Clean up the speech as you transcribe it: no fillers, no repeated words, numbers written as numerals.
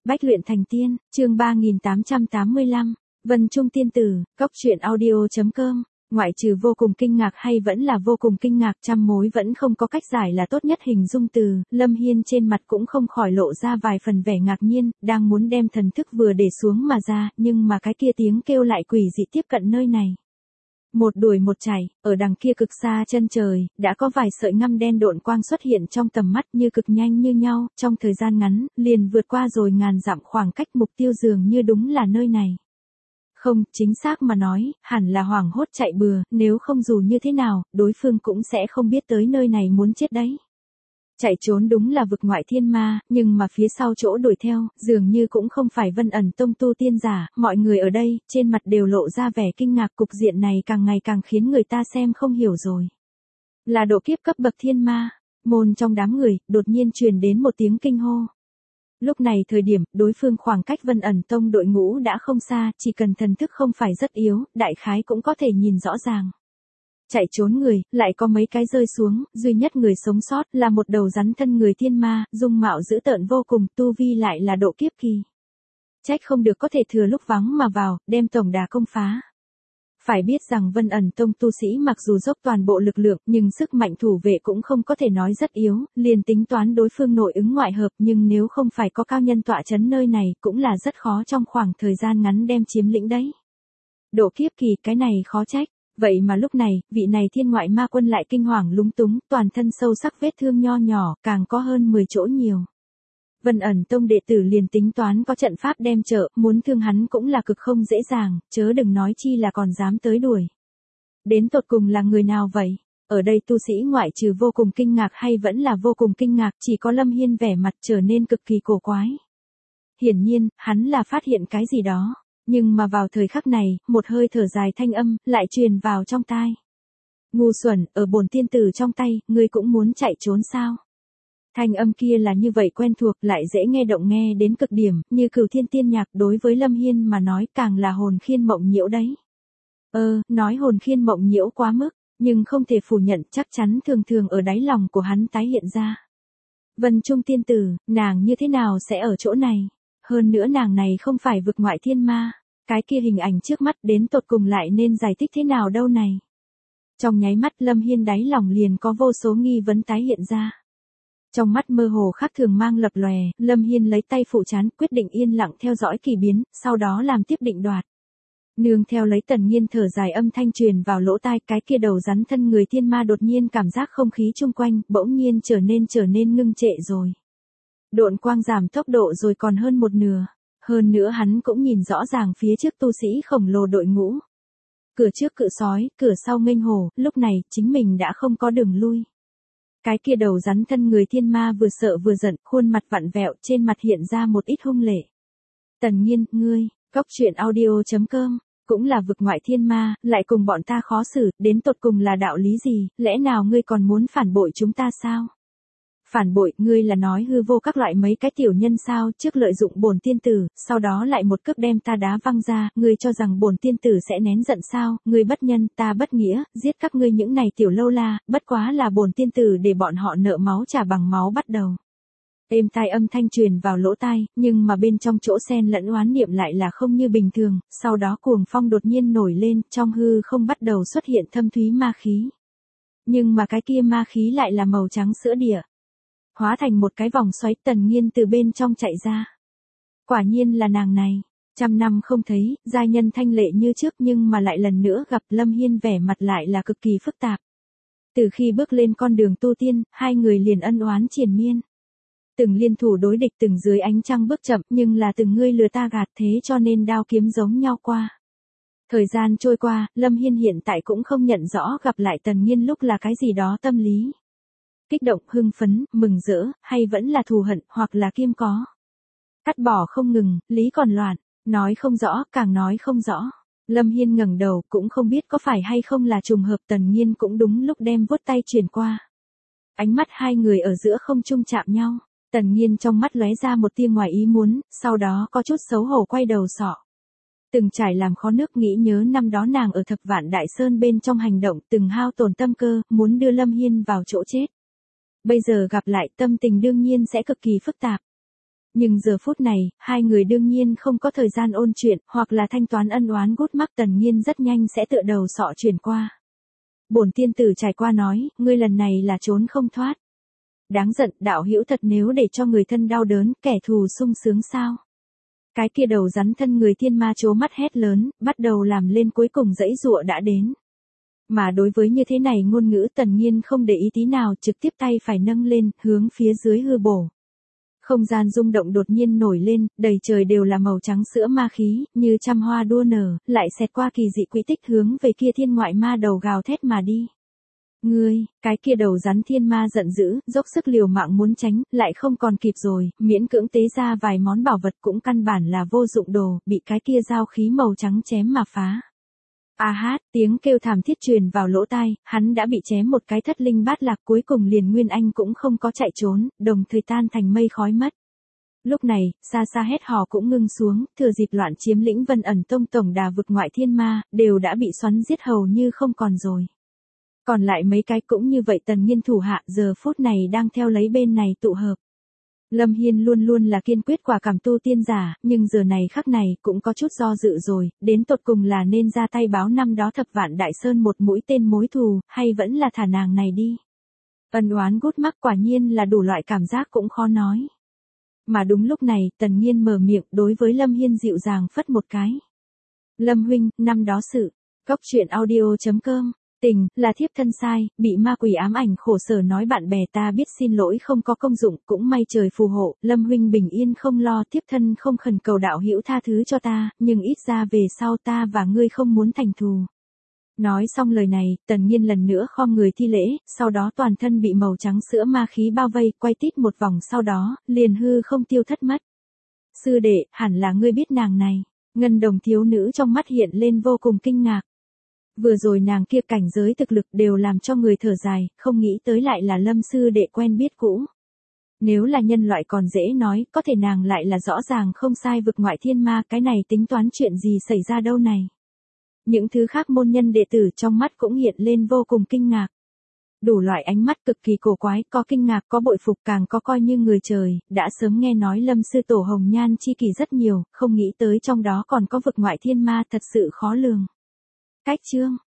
Bách luyện thành tiên, chương 3885, Vân Trung tiên tử, Cốc truyện audio.com, ngoại trừ vô cùng kinh ngạc hay vẫn là vô cùng kinh ngạc, trăm mối vẫn không có cách giải là tốt nhất hình dung từ, Lâm Hiên trên mặt cũng không khỏi lộ ra vài phần vẻ ngạc nhiên, đang muốn đem thần thức vừa để xuống mà ra, nhưng mà cái kia tiếng kêu lại quỷ dị tiếp cận nơi này. Một đuổi một chạy, ở đằng kia cực xa chân trời, đã có vài sợi ngăm đen độn quang xuất hiện trong tầm mắt như cực nhanh như nhau, trong thời gian ngắn, liền vượt qua rồi ngàn dặm khoảng cách mục tiêu dường như đúng là nơi này. Không, chính xác mà nói, hẳn là hoảng hốt chạy bừa, nếu không dù như thế nào, đối phương cũng sẽ không biết tới nơi này muốn chết đấy. Chạy trốn đúng là vực ngoại thiên ma, nhưng mà phía sau chỗ đuổi theo, dường như cũng không phải Vân ẩn tông tu tiên giả, mọi người ở đây, trên mặt đều lộ ra vẻ kinh ngạc, cục diện này càng ngày càng khiến người ta xem không hiểu rồi. Là độ kiếp cấp bậc thiên ma, môn trong đám người, đột nhiên truyền đến một tiếng kinh hô. Lúc này thời điểm, đối phương khoảng cách Vân ẩn tông đội ngũ đã không xa, chỉ cần thần thức không phải rất yếu, đại khái cũng có thể nhìn rõ ràng. Chạy trốn người, lại có mấy cái rơi xuống, duy nhất người sống sót là một đầu rắn thân người thiên ma, dung mạo dữ tợn vô cùng, tu vi lại là độ kiếp kỳ. Trách không được có thể thừa lúc vắng mà vào, đem tổng đà công phá. Phải biết rằng Vân ẩn tông tu sĩ mặc dù dốc toàn bộ lực lượng, nhưng sức mạnh thủ vệ cũng không có thể nói rất yếu, liền tính toán đối phương nội ứng ngoại hợp, nhưng nếu không phải có cao nhân tọa chấn nơi này, cũng là rất khó trong khoảng thời gian ngắn đem chiếm lĩnh đấy. Độ kiếp kỳ, cái này khó trách. Vậy mà lúc này, vị này thiên ngoại ma quân lại kinh hoàng lúng túng, toàn thân sâu sắc vết thương nho nhỏ, càng có hơn 10 chỗ nhiều. Vân ẩn tông đệ tử liền tính toán có trận pháp đem trợ, muốn thương hắn cũng là cực không dễ dàng, chớ đừng nói chi là còn dám tới đuổi. Đến tột cùng là người nào vậy? Ở đây tu sĩ ngoại trừ vô cùng kinh ngạc hay vẫn là vô cùng kinh ngạc, chỉ có Lâm Hiên vẻ mặt trở nên cực kỳ cổ quái. Hiển nhiên, hắn là phát hiện cái gì đó. Nhưng mà vào thời khắc này, một hơi thở dài thanh âm, lại truyền vào trong tai. Ngu xuẩn, ở bổn tiên tử trong tay, ngươi cũng muốn chạy trốn sao? Thanh âm kia là như vậy quen thuộc, lại dễ nghe động nghe đến cực điểm, như Cửu Thiên tiên nhạc, đối với Lâm Hiên mà nói càng là hồn khiên mộng nhiễu đấy. Nói hồn khiên mộng nhiễu quá mức, nhưng không thể phủ nhận, chắc chắn thường thường ở đáy lòng của hắn tái hiện ra. Vân Trung tiên tử, nàng như thế nào sẽ ở chỗ này? Hơn nữa nàng này không phải vực ngoại thiên ma, cái kia hình ảnh trước mắt đến tột cùng lại nên giải thích thế nào đâu này. Trong nháy mắt Lâm Hiên đáy lòng liền có vô số nghi vấn tái hiện ra. Trong mắt mơ hồ khác thường mang lập lòe, Lâm Hiên lấy tay phụ trán, quyết định yên lặng theo dõi kỳ biến, sau đó làm tiếp định đoạt. Nương theo lấy Tần Nghiên thở dài âm thanh truyền vào lỗ tai, cái kia đầu rắn thân người thiên ma đột nhiên cảm giác không khí chung quanh, bỗng nhiên trở nên ngưng trệ rồi. Độn quang giảm tốc độ rồi còn hơn một nửa. Hơn nữa hắn cũng nhìn rõ ràng phía trước tu sĩ khổng lồ đội ngũ. Cửa trước cự sói, cửa sau nghênh hổ, lúc này chính mình đã không có đường lui. Cái kia đầu rắn thân người thiên ma vừa sợ vừa giận, khuôn mặt vặn vẹo, trên mặt hiện ra một ít hung lệ. Tần Nghiên, ngươi, Cốc truyện audio.com, cũng là vực ngoại thiên ma, lại cùng bọn ta khó xử, đến tột cùng là đạo lý gì, lẽ nào ngươi còn muốn phản bội chúng ta sao? Phản bội, ngươi là nói hư vô các loại mấy cái tiểu nhân sao, trước lợi dụng bổn tiên tử, sau đó lại một cước đem ta đá văng ra, ngươi cho rằng bổn tiên tử sẽ nén giận sao, ngươi bất nhân, ta bất nghĩa, giết các ngươi những này tiểu lâu la, bất quá là bổn tiên tử để bọn họ nợ máu trả bằng máu bắt đầu. Êm tai âm thanh truyền vào lỗ tai, nhưng mà bên trong chỗ xen lẫn oán niệm lại là không như bình thường, sau đó cuồng phong đột nhiên nổi lên, trong hư không bắt đầu xuất hiện thâm thúy ma khí. Nhưng mà cái kia ma khí lại là màu trắng sữa địa. Hóa thành một cái vòng xoáy, Tần Nghiên từ bên trong chạy ra. Quả nhiên là nàng này, trăm năm không thấy, giai nhân thanh lệ như trước nhưng mà lại lần nữa gặp Lâm Hiên vẻ mặt lại là cực kỳ phức tạp. Từ khi bước lên con đường tu tiên, hai người liền ân oán triền miên. Từng liên thủ đối địch, từng dưới ánh trăng bước chậm, nhưng là từng ngươi lừa ta gạt, thế cho nên đao kiếm giống nhau qua. Thời gian trôi qua, Lâm Hiên hiện tại cũng không nhận rõ gặp lại Tần Nghiên lúc là cái gì đó tâm lý. Kích động, hưng phấn, mừng rỡ, hay vẫn là thù hận, hoặc là kiêm có. Cắt bỏ không ngừng, lý còn loạn, nói không rõ, càng nói không rõ. Lâm Hiên ngẩng đầu, cũng không biết có phải hay không là trùng hợp, Tần Nghiên cũng đúng lúc đem vuốt tay chuyển qua. Ánh mắt hai người ở giữa không trung chạm nhau, Tần Nghiên trong mắt lóe ra một tia ngoài ý muốn, sau đó có chút xấu hổ quay đầu sọ. Từng trải làm khó nước, nghĩ nhớ năm đó nàng ở Thập Vạn Đại Sơn bên trong hành động, từng hao tổn tâm cơ, muốn đưa Lâm Hiên vào chỗ chết. Bây giờ gặp lại, tâm tình đương nhiên sẽ cực kỳ phức tạp. Nhưng giờ phút này, hai người đương nhiên không có thời gian ôn chuyện, hoặc là thanh toán ân oán gút mắc. Tần Nhiên rất nhanh sẽ tựa đầu sọ chuyển qua. Bổn tiên tử trải qua nói, ngươi lần này là trốn không thoát. Đáng giận, đạo hữu thật nếu để cho người thân đau đớn, kẻ thù sung sướng sao? Cái kia đầu rắn thân người thiên ma trố mắt hét lớn, bắt đầu làm lên, cuối cùng dãy dụa đã đến. Mà đối với như thế này ngôn ngữ, Tần Nhiên không để ý tí nào, trực tiếp tay phải nâng lên, hướng phía dưới hư bổ. Không gian rung động đột nhiên nổi lên, đầy trời đều là màu trắng sữa ma khí, như trăm hoa đua nở, lại xẹt qua kỳ dị quỹ tích hướng về kia thiên ngoại ma đầu gào thét mà đi. Ngươi, cái kia đầu rắn thiên ma giận dữ, dốc sức liều mạng muốn tránh, lại không còn kịp rồi, miễn cưỡng tế ra vài món bảo vật cũng căn bản là vô dụng đồ, bị cái kia dao khí màu trắng chém mà phá. A hát, tiếng kêu thảm thiết truyền vào lỗ tai, hắn đã bị chém một cái thất linh bát lạc, cuối cùng liền Nguyên Anh cũng không có chạy trốn, đồng thời tan thành mây khói mất. Lúc này, xa xa hét hò cũng ngưng xuống, thừa dịp loạn chiếm lĩnh Vân Ẩn Tông tổng đà vực ngoại thiên ma, đều đã bị xoắn giết hầu như không còn rồi. Còn lại mấy cái cũng như vậy. Tần Nhiên thủ hạ giờ phút này đang theo lấy bên này tụ hợp. Lâm Hiên luôn luôn là kiên quyết quả cảm tu tiên giả, nhưng giờ này khắc này cũng có chút do dự rồi, đến tột cùng là nên ra tay báo năm đó Thập Vạn Đại Sơn một mũi tên mối thù, hay vẫn là thả nàng này đi. Ân oán gút mắc quả nhiên là đủ loại cảm giác cũng khó nói. Mà đúng lúc này, Tần Nhiên mở miệng đối với Lâm Hiên dịu dàng phất một cái. Lâm huynh, năm đó sự. Cốc truyện audio.com. Tình, là thiếp thân sai, bị ma quỷ ám ảnh khổ sở nói bạn bè ta biết xin lỗi không có công dụng, cũng may trời phù hộ, Lâm huynh bình yên không lo, thiếp thân không khẩn cầu đạo hữu tha thứ cho ta, nhưng ít ra về sau ta và ngươi không muốn thành thù. Nói xong lời này, Tần Nhiên lần nữa khom người thi lễ, sau đó toàn thân bị màu trắng sữa ma khí bao vây, quay tít một vòng sau đó, liền hư không tiêu thất mất. Sư đệ, hẳn là ngươi biết nàng này. Ngân đồng thiếu nữ trong mắt hiện lên vô cùng kinh ngạc. Vừa rồi nàng kia cảnh giới thực lực đều làm cho người thở dài, không nghĩ tới lại là Lâm sư đệ quen biết cũ. Nếu là nhân loại còn dễ nói, có thể nàng lại là rõ ràng không sai vực ngoại thiên ma, cái này tính toán chuyện gì xảy ra đâu này. Những thứ khác môn nhân đệ tử trong mắt cũng hiện lên vô cùng kinh ngạc. Đủ loại ánh mắt cực kỳ cổ quái, có kinh ngạc, có bội phục, càng có coi như người trời, đã sớm nghe nói Lâm sư tổ hồng nhan chi kỳ rất nhiều, không nghĩ tới trong đó còn có vực ngoại thiên ma, thật sự khó lường. Cách chương